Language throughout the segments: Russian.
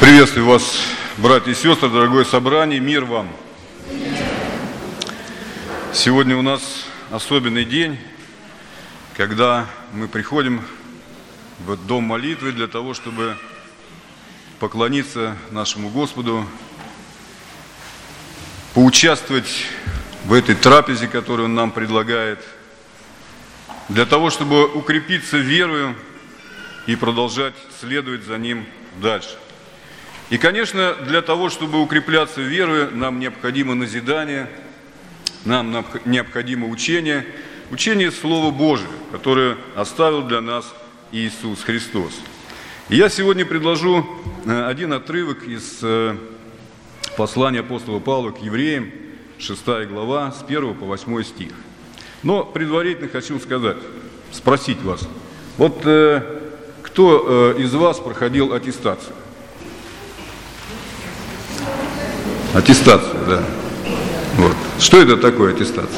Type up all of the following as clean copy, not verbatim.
Приветствую вас, братья и сестры, дорогое собрание, мир вам. Сегодня у нас особенный день, когда мы приходим в дом молитвы для того, чтобы поклониться нашему Господу, поучаствовать в этой трапезе, которую Он нам предлагает, для того, чтобы укрепиться верою и продолжать следовать за Ним дальше. И, конечно, для того, чтобы укрепляться верою, нам необходимо назидание, нам необходимо учение Слова Божия, которое оставил для нас Иисус Христос. И я сегодня предложу один отрывок из послания апостола Павла к евреям, 6 глава, с 1 по 8 стих. Но предварительно хочу спросить вас, вот кто из вас проходил аттестацию? Аттестацию, да. Вот. Что это такое аттестация?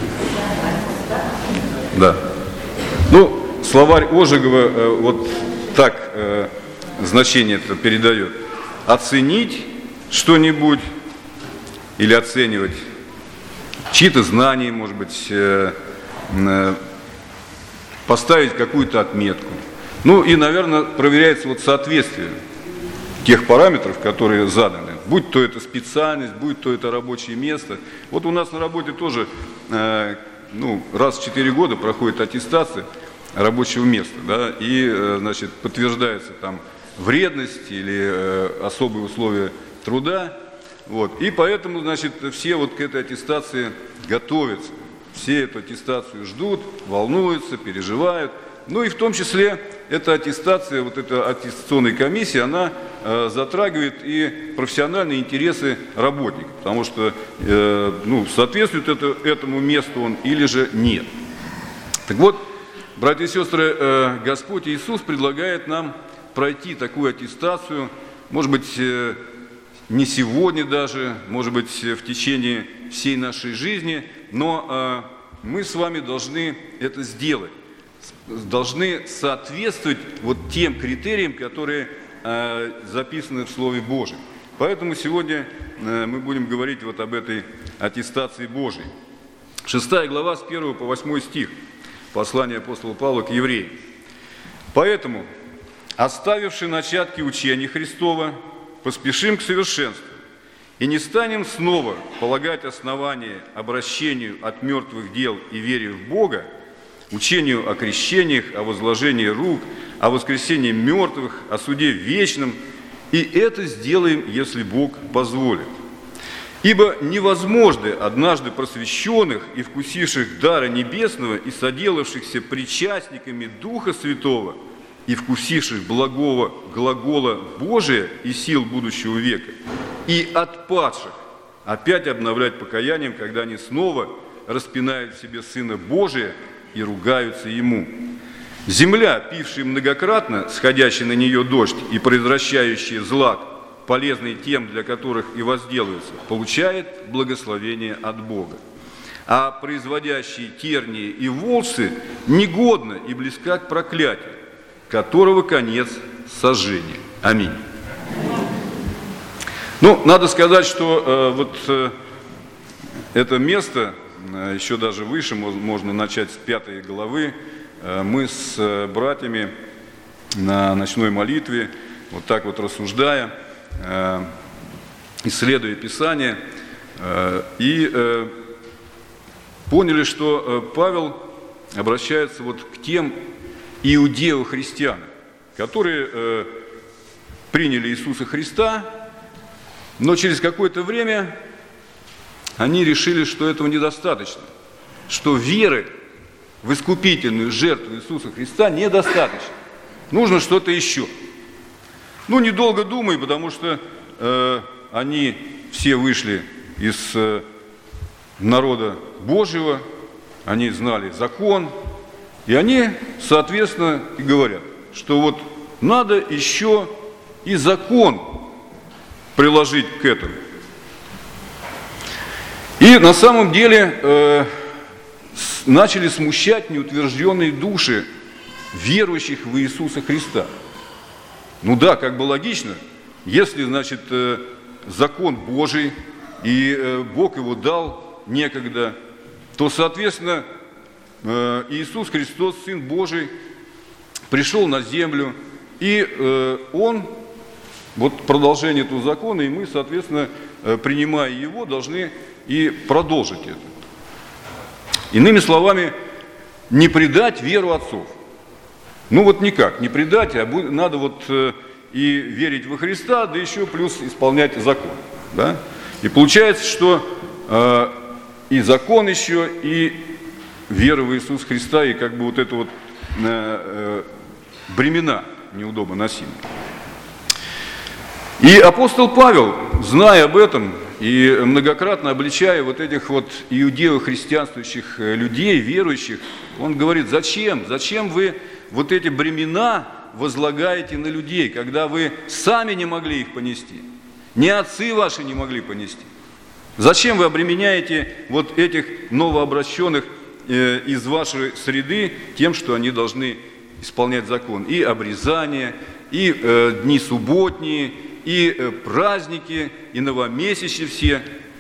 Да. Ну, словарь Ожегова вот так значение это передает. Оценить что-нибудь или оценивать чьи-то знания, может быть, поставить какую-то отметку. Ну и, наверное, проверяется вот соответствие тех параметров, которые заданы. Будь то это специальность, будь то это рабочее место. Вот у нас на работе тоже раз в 4 года проходит аттестация рабочего места, да, и, значит, подтверждается там вредность или особые условия труда. Вот. И поэтому, значит, все вот к этой аттестации готовятся. Все эту аттестацию ждут, волнуются, переживают. Ну и в том числе эта аттестация, вот эта аттестационная комиссия, она затрагивает и профессиональные интересы работника, потому что соответствует этому месту он или же нет. Так вот, братья и сестры, Господь Иисус предлагает нам пройти такую аттестацию, может быть, не сегодня даже, может быть, в течение всей нашей жизни, но мы с вами должны это сделать. Должны соответствовать вот тем критериям, которые записаны в Слове Божьем. Поэтому сегодня мы будем говорить вот об этой аттестации Божией. 6 глава с 1 по 8 стих, послание апостола Павла к евреям. «Поэтому, оставивши начатки учения Христова, поспешим к совершенству, и не станем снова полагать основание обращению от мертвых дел и вере в Бога, учению о крещениях, о возложении рук, о воскресении мертвых, о суде вечном, и это сделаем, если Бог позволит. Ибо невозможно однажды просвещенных и вкусивших дара небесного и соделавшихся причастниками Духа Святого и вкусивших благого глагола Божия и сил будущего века, и отпадших опять обновлять покаянием, когда они снова распинают в себе Сына Божия и ругаются Ему. Земля, пившая многократно сходящий на нее дождь и произвращающая злак, полезный тем, для которых и возделывается, получает благословение от Бога. А производящие тернии и волцы негодна и близка к проклятию, которого конец сожжения. Аминь». Ну, надо сказать, что это место, еще даже выше, можно начать с 5 главы, мы с братьями на ночной молитве, вот так вот рассуждая, исследуя Писание, и поняли, что Павел обращается вот к тем иудео-христианам, которые приняли Иисуса Христа, но через какое-то время они решили, что этого недостаточно, что веры в искупительную жертву Иисуса Христа недостаточно. Нужно что-то еще. Ну, недолго думай, потому что они все вышли из народа Божьего, они знали закон, и они, соответственно, и говорят, что вот надо еще и закон приложить к этому. И на самом деле начали смущать неутвержденные души верующих в Иисуса Христа. Ну да, как бы логично, Если, значит, закон Божий, и Бог его дал некогда, то, соответственно, Иисус Христос, Сын Божий, пришел на землю, и Он, вот продолжение этого закона, и мы, соответственно, принимая его, должны и продолжить это. Иными словами, не предать веру отцов. Ну вот никак, не предать, а надо вот и верить во Христа, да еще плюс исполнять закон. Да? И получается, что и закон еще, и вера в Иисуса Христа, и как бы вот это вот бремена неудобно носимые. И апостол Павел, зная об этом и многократно обличая вот этих вот иудео-христианствующих людей, верующих, он говорит: зачем вы вот эти бремена возлагаете на людей, когда вы сами не могли их понести, ни отцы ваши не могли понести? Зачем вы обременяете вот этих новообращенных из вашей среды тем, что они должны исполнять закон? И обрезание, и дни субботние, и праздники, и новомесячья все.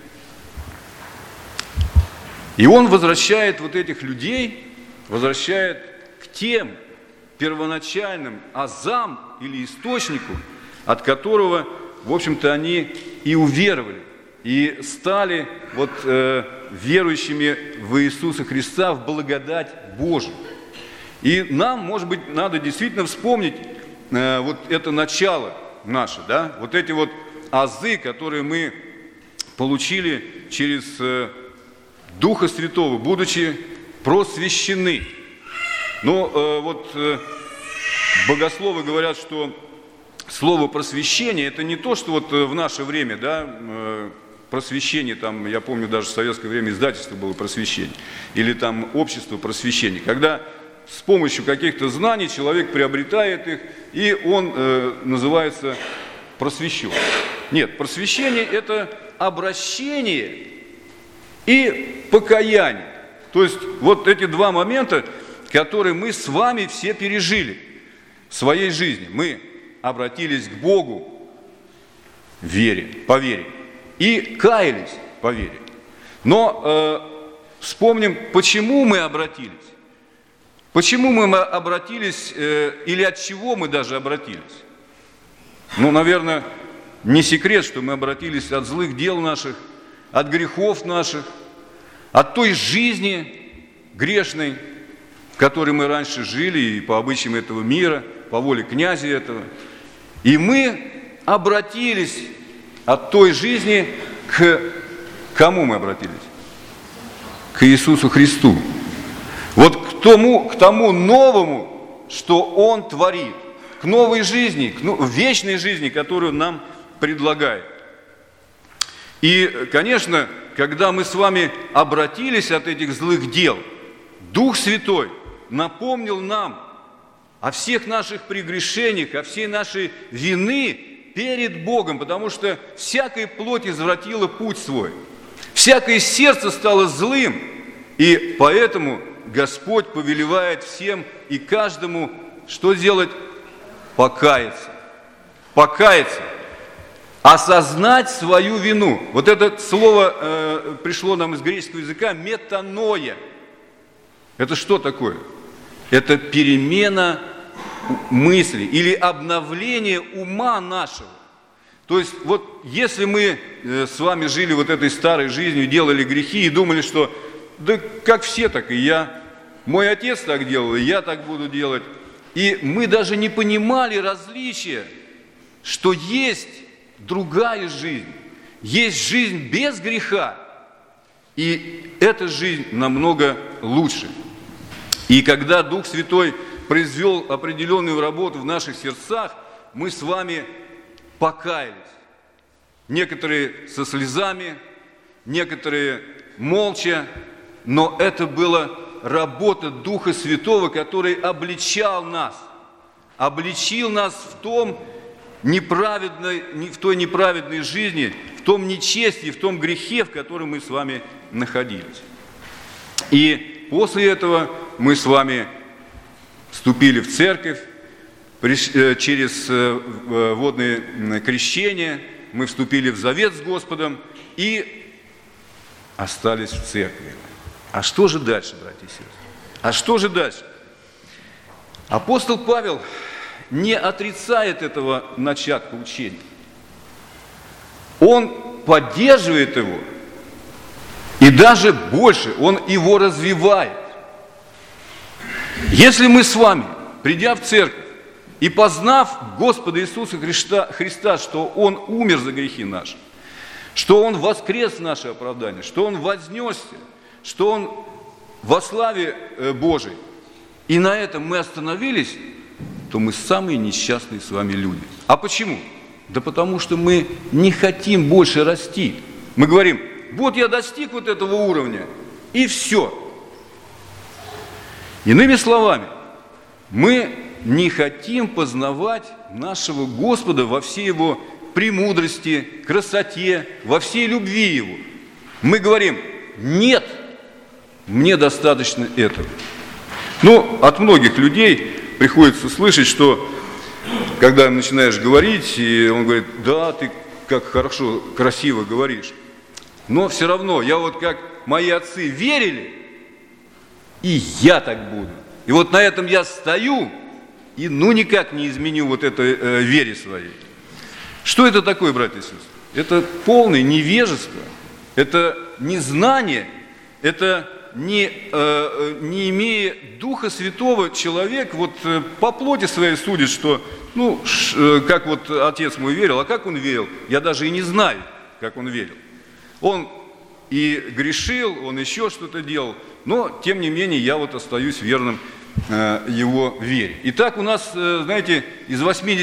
И он возвращает вот этих людей, возвращает к тем первоначальным азам или источнику, от которого, в общем-то, они и уверовали, и стали вот верующими в Иисуса Христа, в благодать Божию. И нам, может быть, надо действительно вспомнить вот это начало наше, да, вот эти вот азы, которые мы получили через Духа Святого, будучи просвещены. Но вот богословы говорят, что слово просвещение — это не то, что вот в наше время, да, просвещение, там, я помню, даже в советское время издательство было просвещение, или там общество просвещения, когда с помощью каких-то знаний человек приобретает их, и он называется просвещен. Нет, просвещение — это обращение и покаяние. То есть вот эти два момента, которые мы с вами все пережили в своей жизни. Мы обратились к Богу в вере, по вере, и каялись по вере. Но вспомним, почему мы обратились. Почему мы обратились, или от чего мы даже обратились? Ну, наверное, не секрет, что мы обратились от злых дел наших, от грехов наших, от той жизни грешной, в которой мы раньше жили, и по обычаям этого мира, по воле князя этого. И мы обратились от той жизни к кому мы обратились? К Иисусу Христу. Вот к тому новому, что Он творит, к новой жизни, к вечной жизни, которую нам предлагает. И, конечно, когда мы с вами обратились от этих злых дел, Дух Святой напомнил нам о всех наших прегрешениях, о всей нашей вины перед Богом, потому что всякая плоть извратила путь свой, всякое сердце стало злым, и поэтому Господь повелевает всем и каждому что делать? Покаяться. Покаяться. Осознать свою вину. Вот это слово пришло нам из греческого языка метаноя. Это что такое? Это перемена мысли или обновление ума нашего. То есть вот если мы с вами жили вот этой старой жизнью, делали грехи и думали, что да как все, так и я, мой отец так делал, и я так буду делать. И мы даже не понимали различия, что есть другая жизнь, есть жизнь без греха, и эта жизнь намного лучше. И когда Дух Святой произвел определенную работу в наших сердцах, мы с вами покаялись. Некоторые со слезами, некоторые молча, но это была работа Духа Святого, который обличил нас в той неправедной жизни, в том нечестии, в том грехе, в котором мы с вами находились. И после этого мы с вами вступили в церковь, через водное крещение мы вступили в завет с Господом и остались в церкви. А что же дальше, братья и сестры? А что же дальше? Апостол Павел не отрицает этого начатка учения. Он поддерживает его, и даже больше, он его развивает. Если мы с вами, придя в церковь и познав Господа Иисуса Христа, что Он умер за грехи наши, что Он воскрес в наше оправдание, что Он вознесся, что Он во славе Божией, и на этом мы остановились, то мы самые несчастные с вами люди. А почему? Да потому что мы не хотим больше расти. Мы говорим, вот я достиг вот этого уровня, и все. Иными словами, мы не хотим познавать нашего Господа во всей Его премудрости, красоте, во всей любви Его. Мы говорим, нет, мне достаточно этого. От многих людей приходится слышать, что когда начинаешь говорить, и он говорит, да, ты как хорошо, красиво говоришь, но все равно, я вот как мои отцы верили, и я так буду. И вот на этом я стою, и никак не изменю вот этой вере своей. Что это такое, братья и сестры? Это полное невежество, это незнание, это не имея Духа Святого, человек вот по плоти своей судит, что, как вот отец мой верил, а как он верил, я даже и не знаю, как он верил. Он и грешил, он еще что-то делал, но, тем не менее, я вот остаюсь верным его вере. Итак, у нас, знаете, из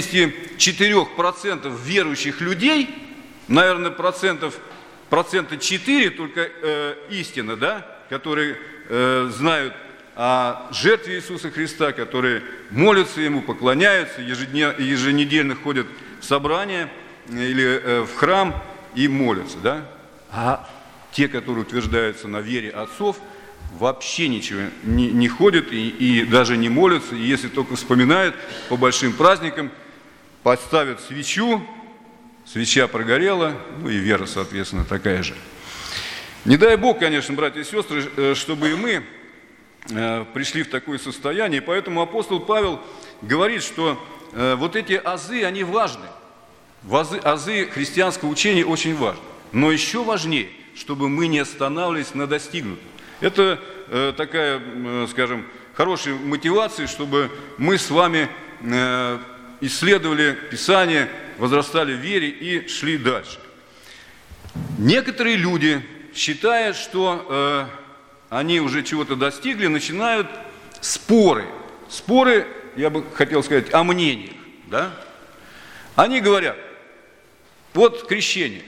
84% верующих людей, наверное, процента 4 только истина, да, которые знают о жертве Иисуса Христа, которые молятся Ему, поклоняются, еженедельно ходят в собрание или в храм и молятся, да? А те, которые утверждаются на вере отцов, вообще ничего не ходят и даже не молятся, и если только вспоминают по большим праздникам, подставят свечу, свеча прогорела, и вера, соответственно, такая же. Не дай Бог, конечно, братья и сестры, чтобы и мы пришли в такое состояние, поэтому апостол Павел говорит, что вот эти азы, они важны. Азы христианского учения очень важны. Но еще важнее, чтобы мы не останавливались на достигнутом. Это такая, скажем, хорошая мотивация, чтобы мы с вами исследовали Писание, возрастали в вере и шли дальше. Некоторые люди, считая, что они уже чего-то достигли, начинают споры. Споры, я бы хотел сказать, о мнениях. Да? Они говорят, вот крещение.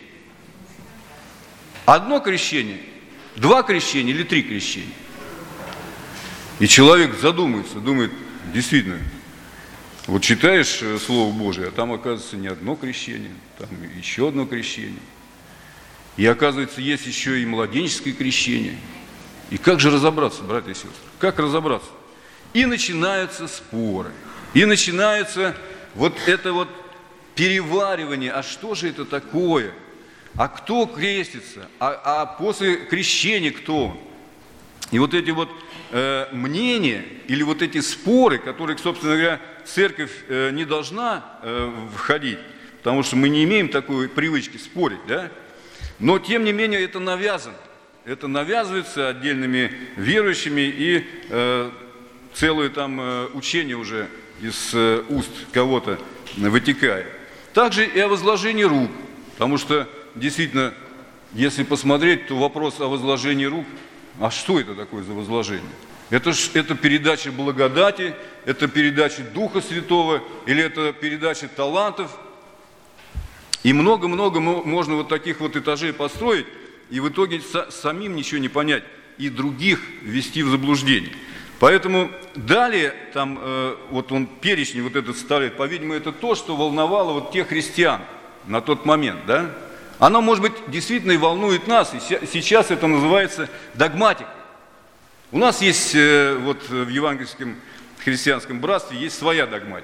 Одно крещение, 2 крещения или 3 крещения. И человек задумается, думает, действительно, вот читаешь Слово Божие, а там, оказывается, не одно крещение, там еще одно крещение. И, оказывается, есть еще и младенческое крещение. И как же разобраться, братья и сестры? Как разобраться? И начинаются споры. И начинается вот это вот переваривание. А что же это такое? А кто крестится? А после крещения кто? И вот эти вот мнения или вот эти споры, которые, собственно говоря, церковь не должна входить, потому что мы не имеем такой привычки спорить, да? Но, тем не менее, это навязано. Это навязывается отдельными верующими, и целое там учение уже из уст кого-то вытекает. Также и о возложении рук, потому что, действительно, если посмотреть, то вопрос о возложении рук, а что это такое за возложение? Это передача благодати, это передача Духа Святого, или это передача талантов. И много-много можно вот таких вот этажей построить, и в итоге самим ничего не понять, и других ввести в заблуждение. Поэтому далее, там, вот он перечень вот этот ставит, по-видимому, это то, что волновало вот тех христиан на тот момент, да? Оно, может быть, действительно и волнует нас, и сейчас это называется догматикой. У нас есть, вот в евангельском христианском братстве, есть своя догматика.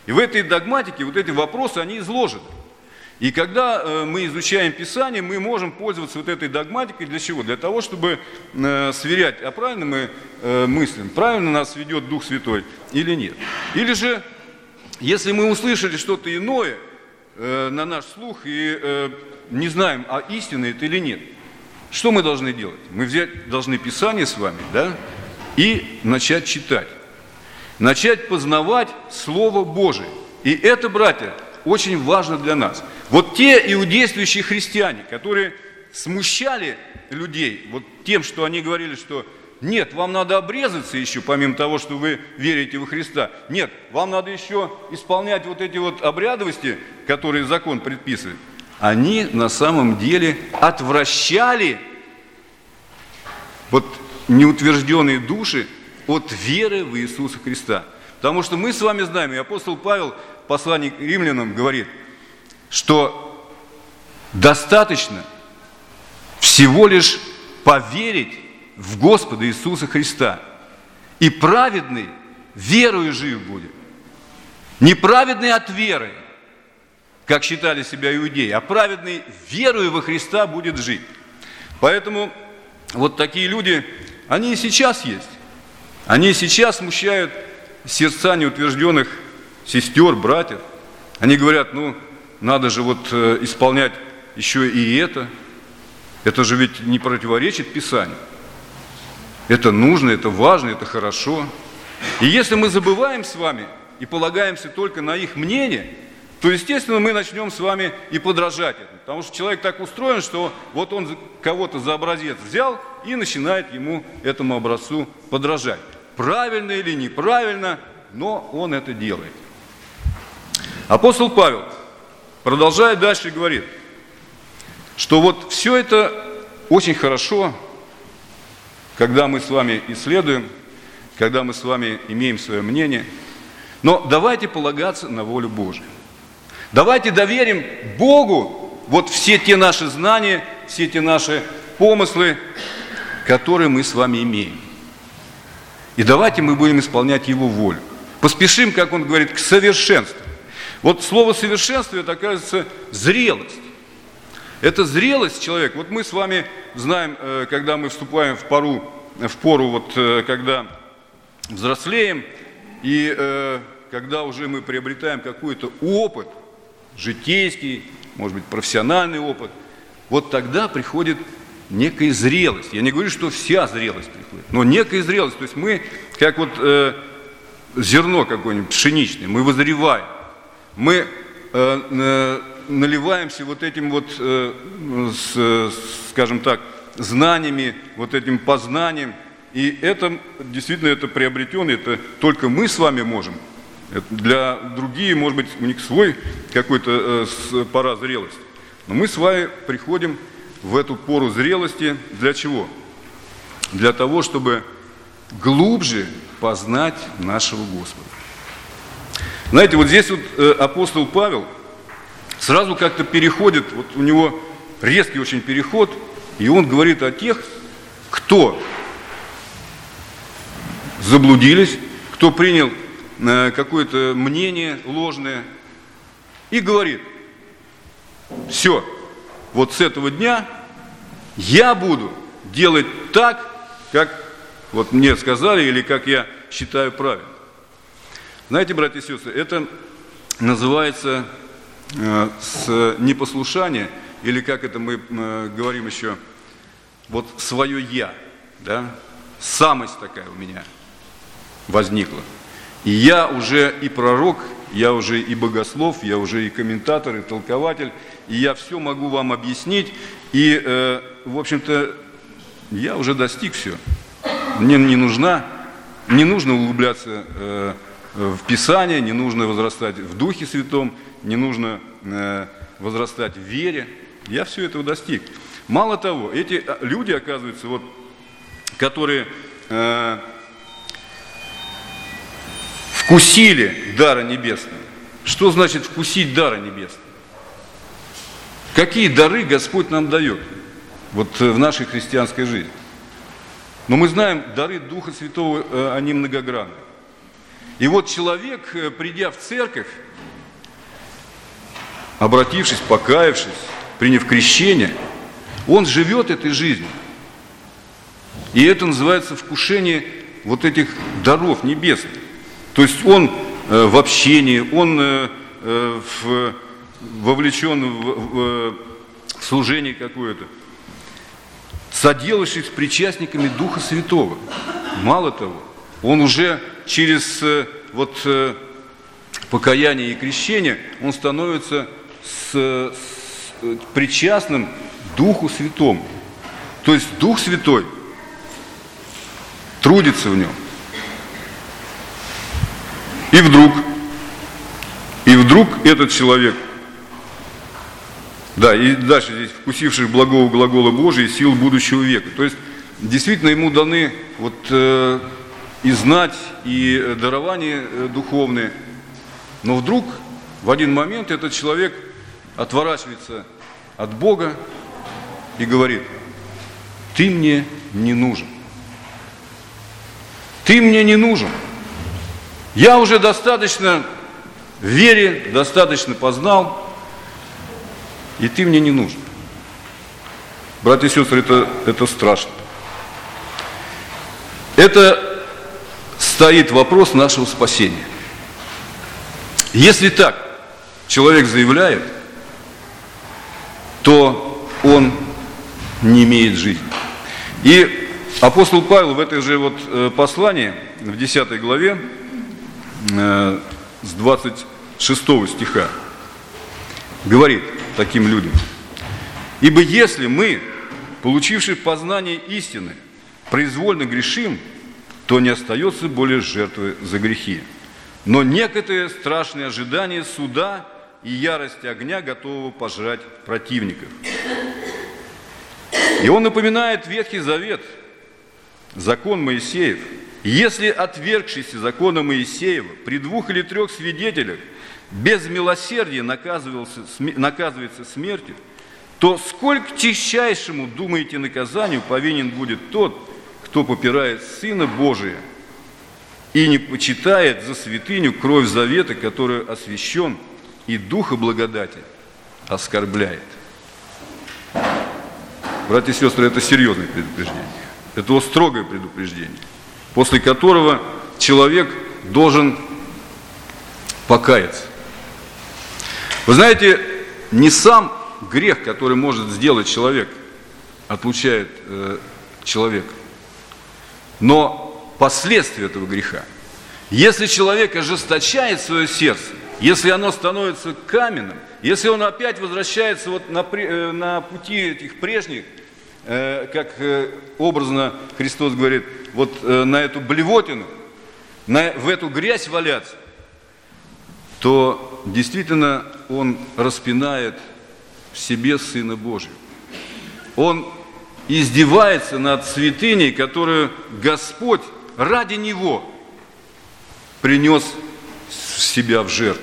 И в этой догматике вот эти вопросы, они изложены. И когда мы изучаем Писание, мы можем пользоваться вот этой догматикой для чего? Для того, чтобы сверять, а правильно мы мыслим, правильно нас ведет Дух Святой или нет. Или же, если мы услышали что-то иное на наш слух и не знаем, а истинно это или нет, что мы должны делать? Мы должны Писание с вами, да, и начать читать. Начать познавать Слово Божие. И это, братья, очень важно для нас. Вот те иудействующие христиане, которые смущали людей вот тем, что они говорили, что нет, вам надо обрезаться еще, помимо того, что вы верите во Христа. Нет, вам надо еще исполнять вот эти вот обрядовости, которые закон предписывает. Они на самом деле отвращали вот неутвержденные души от веры в Иисуса Христа. Потому что мы с вами знаем, и апостол Павел, посланник римлянам, говорит, что достаточно всего лишь поверить в Господа Иисуса Христа. И праведный верою жив будет. Не праведный от веры, как считали себя иудеи, а праведный верою во Христа будет жить. Поэтому вот такие люди, они и сейчас есть. Они и сейчас смущают сердца неутвержденных сестер, братьев. Они говорят, надо же вот исполнять еще и это. Это же ведь не противоречит Писанию. Это нужно, это важно, это хорошо. И если мы забываем с вами и полагаемся только на их мнение, то, естественно, мы начнем с вами и подражать этому. Потому что человек так устроен, что вот он кого-то за образец взял и начинает ему, этому образцу, подражать. Правильно или неправильно, но он это делает. Апостол Павел, продолжая дальше, говорит, что вот все это очень хорошо, когда мы с вами исследуем, когда мы с вами имеем свое мнение, но давайте полагаться на волю Божию. Давайте доверим Богу вот все те наши знания, все те наши помыслы, которые мы с вами имеем. И давайте мы будем исполнять Его волю. Поспешим, как он говорит, к совершенству. Вот слово «совершенство» – это, оказывается, зрелость. Это зрелость человека. Вот мы с вами знаем, когда мы вступаем в пору, вот, когда взрослеем, и когда уже мы приобретаем какой-то опыт, житейский, может быть, профессиональный опыт, вот тогда приходит некая зрелость. Я не говорю, что вся зрелость приходит, но некая зрелость. То есть мы, как вот зерно какое-нибудь пшеничное, мы вызреваем, мы наливаемся вот этим вот, скажем так, знаниями, вот этим познанием. И это действительно это приобретенное, это только мы с вами можем. Для других, может быть, у них свой какой-то пора зрелости. Но мы с вами приходим в эту пору зрелости для чего? Для того, чтобы глубже познать нашего Господа. Знаете, вот здесь вот апостол Павел сразу как-то переходит, вот у него резкий очень переход, и он говорит о тех, кто заблудились, кто принял какое-то мнение ложное, и говорит, все, вот с этого дня я буду делать так, как вот мне сказали, или как я считаю правильно. Знаете, братья и сестры, это называется непослушание, или как это мы говорим еще, вот свое «я», да, самость такая у меня возникла. И я уже и пророк, я уже и богослов, я уже и комментатор, и толкователь, и я все могу вам объяснить, и, в общем-то, я уже достиг все. Мне не нужно углубляться в Писание, не нужно возрастать в Духе Святом, не нужно возрастать в вере. Я все этого достиг. Мало того, эти люди, оказывается, вот, которые вкусили дара небесного. Что значит вкусить дара небесного? Какие дары Господь нам дает вот в нашей христианской жизни? Но мы знаем, дары Духа Святого, они многогранны. И вот человек, придя в церковь, обратившись, покаявшись, приняв крещение, он живет этой жизнью. И это называется вкушение вот этих даров небесных. То есть он в общении, он вовлечен в служение какое-то, соделавшись с причастниками Духа Святого. Мало того, он уже через покаяние и крещение, он становится причастным Духу Святому. То есть Дух Святой трудится в нем. И вдруг этот человек, да, и дальше здесь, вкусивших благого глагола Божия и сил будущего века. То есть, действительно, ему даны и знать, и дарования духовные. Но вдруг, в один момент, этот человек отворачивается от Бога и говорит: ты мне не нужен. Ты мне не нужен. Я уже достаточно в вере, достаточно познал, и ты мне не нужен. Братья и сестры, это страшно. Это стоит вопрос нашего спасения. Если так человек заявляет, то он не имеет жизни. И апостол Павел в этой же послании, в 10 главе, с 26 стиха, говорит таким людям: «Ибо если мы, получившие познание истины, произвольно грешим, то не остается более жертвы за грехи, но некое страшное ожидание суда и ярость огня, готового пожрать противников». И он напоминает Ветхий Завет, закон Моисеев. Если отвергшийся закона Моисеева при 2 или 3 свидетелях без милосердия наказывается смертью, то сколько тяжчайшему, думаете, наказанию повинен будет тот, кто попирает Сына Божия и не почитает за святыню кровь завета, которую освящен, и Духа благодати оскорбляет. Братья и сестры, это серьезное предупреждение. Это строгое предупреждение, после которого человек должен покаяться. Вы знаете, не сам грех, который может сделать человек, отлучает человека, но последствия этого греха. Если человек ожесточает свое сердце, если оно становится каменным, если он опять возвращается на пути этих прежних, как образно Христос говорит, на эту блевотину, в эту грязь валяться, то действительно он распинает в себе Сына Божьего. Он издевается над святыней, которую Господь ради него принес себя в жертву.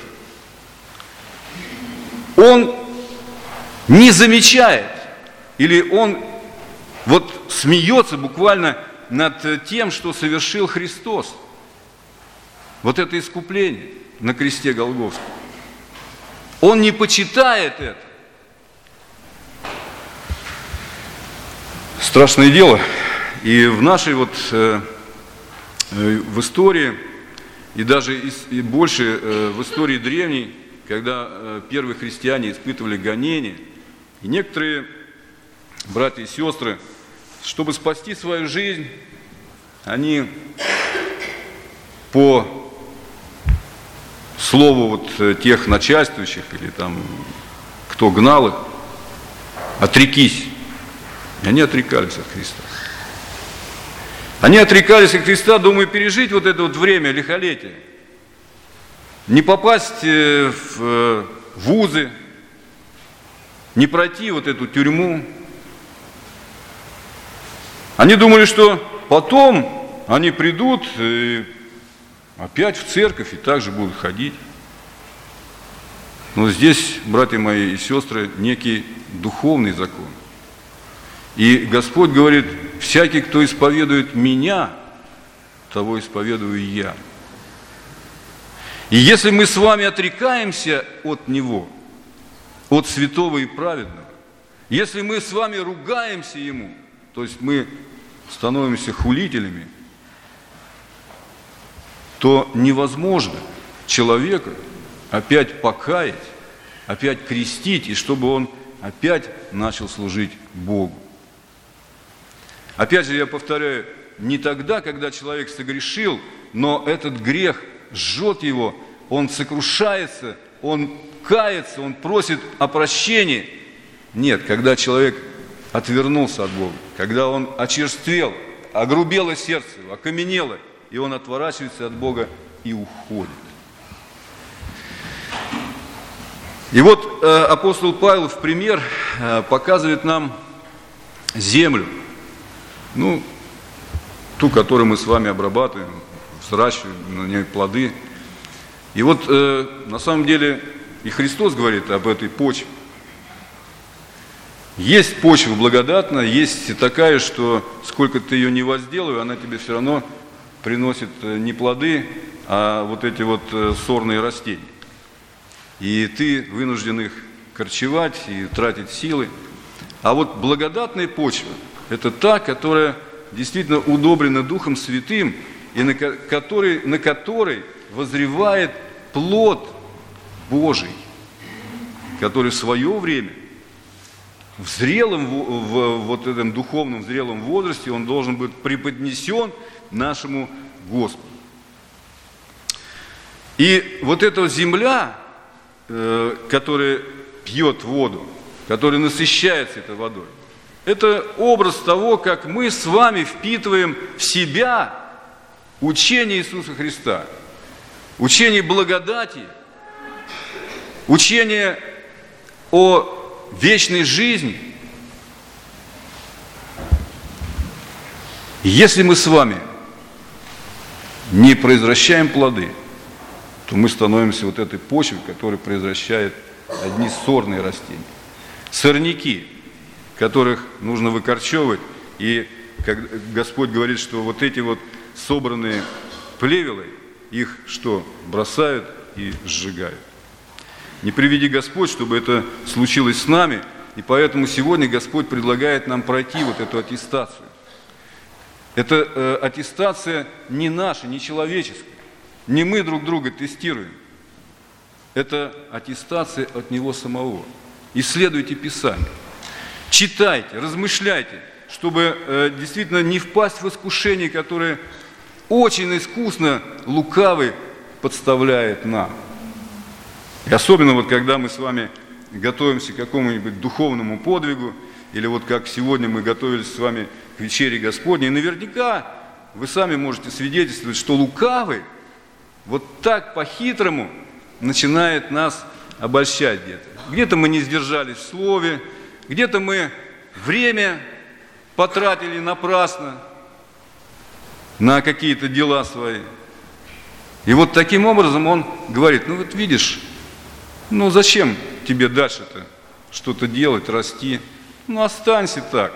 Он не замечает, или он смеется буквально над тем, что совершил Христос. Это искупление на кресте Голгофском. Он не почитает это. Страшное дело. И в нашей в истории, и даже и больше в истории древней, когда первые христиане испытывали гонения, и некоторые братья и сестры, чтобы спасти свою жизнь, они по слову тех начальствующих или кто гнал их, отрекись. И они отрекались от Христа. Они отрекались от Христа, думая пережить это время лихолетия, не попасть в вузы, не пройти эту тюрьму. Они думали, что потом они придут и опять в церковь и также будут ходить. Но здесь, братья мои и сестры, некий духовный закон. И Господь говорит: всякий, кто исповедует Меня, того исповедую и Я. И если мы с вами отрекаемся от Него, от святого и праведного, если мы с вами ругаемся Ему, то есть мы становимся хулителями, то невозможно человека опять покаять, опять крестить, и чтобы он опять начал служить Богу. Опять же, я повторяю, не тогда, когда человек согрешил, но этот грех жжет его, он сокрушается, он кается, он просит о прощении. Нет, когда человек отвернулся от Бога, когда он очерствел, огрубело сердце, окаменело, и он отворачивается от Бога и уходит. И вот апостол Павел в пример показывает нам землю, ту, которую мы с вами обрабатываем, сращиваем на ней плоды. И вот на самом деле и Христос говорит об этой почве. Есть почва благодатная, есть такая, что сколько ты ее не возделывай, она тебе все равно приносит не плоды, а вот эти вот сорные растения. И ты вынужден их корчевать и тратить силы. А вот благодатная почва – это та, которая действительно удобрена Духом Святым, и на которой возревает плод Божий, который в свое время, в зрелом, в вот этом духовном зрелом возрасте, он должен быть преподнесен нашему Господу. И вот эта земля, которая пьет воду, которая насыщается этой водой, это образ того, как мы с вами впитываем в себя учение Иисуса Христа, учение благодати, учение о вечной жизни. Если мы с вами не произвращаем плоды, то мы становимся вот этой почвой, которая произвращает одни сорные растения. Сорняки, которых нужно выкорчевывать, и как Господь говорит, что вот эти вот собранные плевелы, их что? Бросают и сжигают. Не приведи Господь, чтобы это случилось с нами, и поэтому сегодня Господь предлагает нам пройти вот эту аттестацию. Это аттестация не наша, не человеческая. Не мы друг друга тестируем. Это аттестация от Него самого. Исследуйте Писание. Читайте, размышляйте, чтобы действительно не впасть в искушение, которое очень искусно лукавый подставляет нам. И особенно вот когда мы с вами готовимся к какому-нибудь духовному подвигу, или вот как сегодня мы готовились с вами к вечере Господней, наверняка вы сами можете свидетельствовать, что лукавый вот так по-хитрому начинает нас обольщать где-то. Где-то мы не сдержались в слове, где-то мы время потратили напрасно на какие-то дела свои. И вот таким образом он говорит, вот видишь, зачем тебе дальше-то что-то делать, расти? Останься так.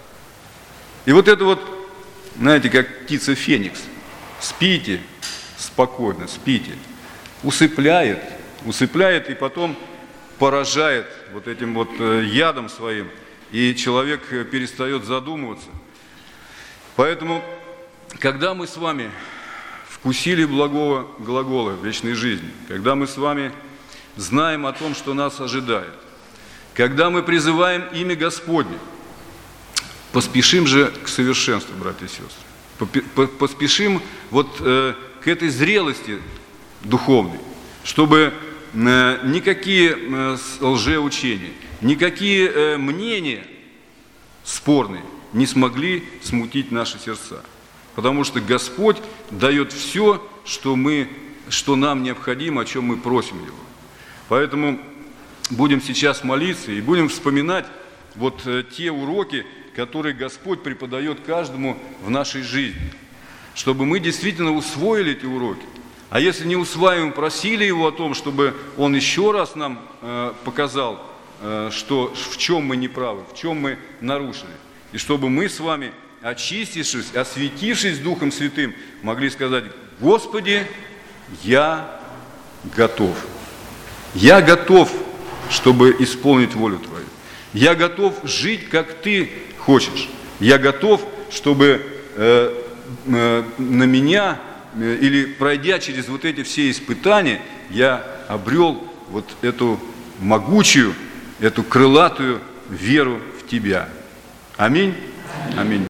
И вот это вот, знаете, как птица Феникс. Спите спокойно, спите. Усыпляет и потом поражает вот этим вот ядом своим, и человек перестает задумываться. Поэтому, когда мы с вами вкусили благого глагола вечной жизни, когда мы с вами знаем о том, что нас ожидает, когда мы призываем имя Господне, поспешим же к совершенству, братья и сестры. Поспешим вот к этой зрелости духовной, чтобы никакие лжеучения, никакие мнения спорные не смогли смутить наши сердца. Потому что Господь дает все, что нам необходимо, о чем мы просим Его. Поэтому будем сейчас молиться и будем вспоминать вот те уроки, которые Господь преподает каждому в нашей жизни, чтобы мы действительно усвоили эти уроки. А если не усваиваем, просили Его о том, чтобы Он еще раз нам показал, в чем мы неправы, в чем мы нарушили. И чтобы мы с вами, очистившись, осветившись Духом Святым, могли сказать: Господи, я готов. Я готов, чтобы исполнить волю Твою. Я готов жить, как Ты хочешь. Я готов, чтобы на меня, или пройдя через вот эти все испытания, я обрел вот эту могучую, эту крылатую веру в Тебя. Аминь. Аминь.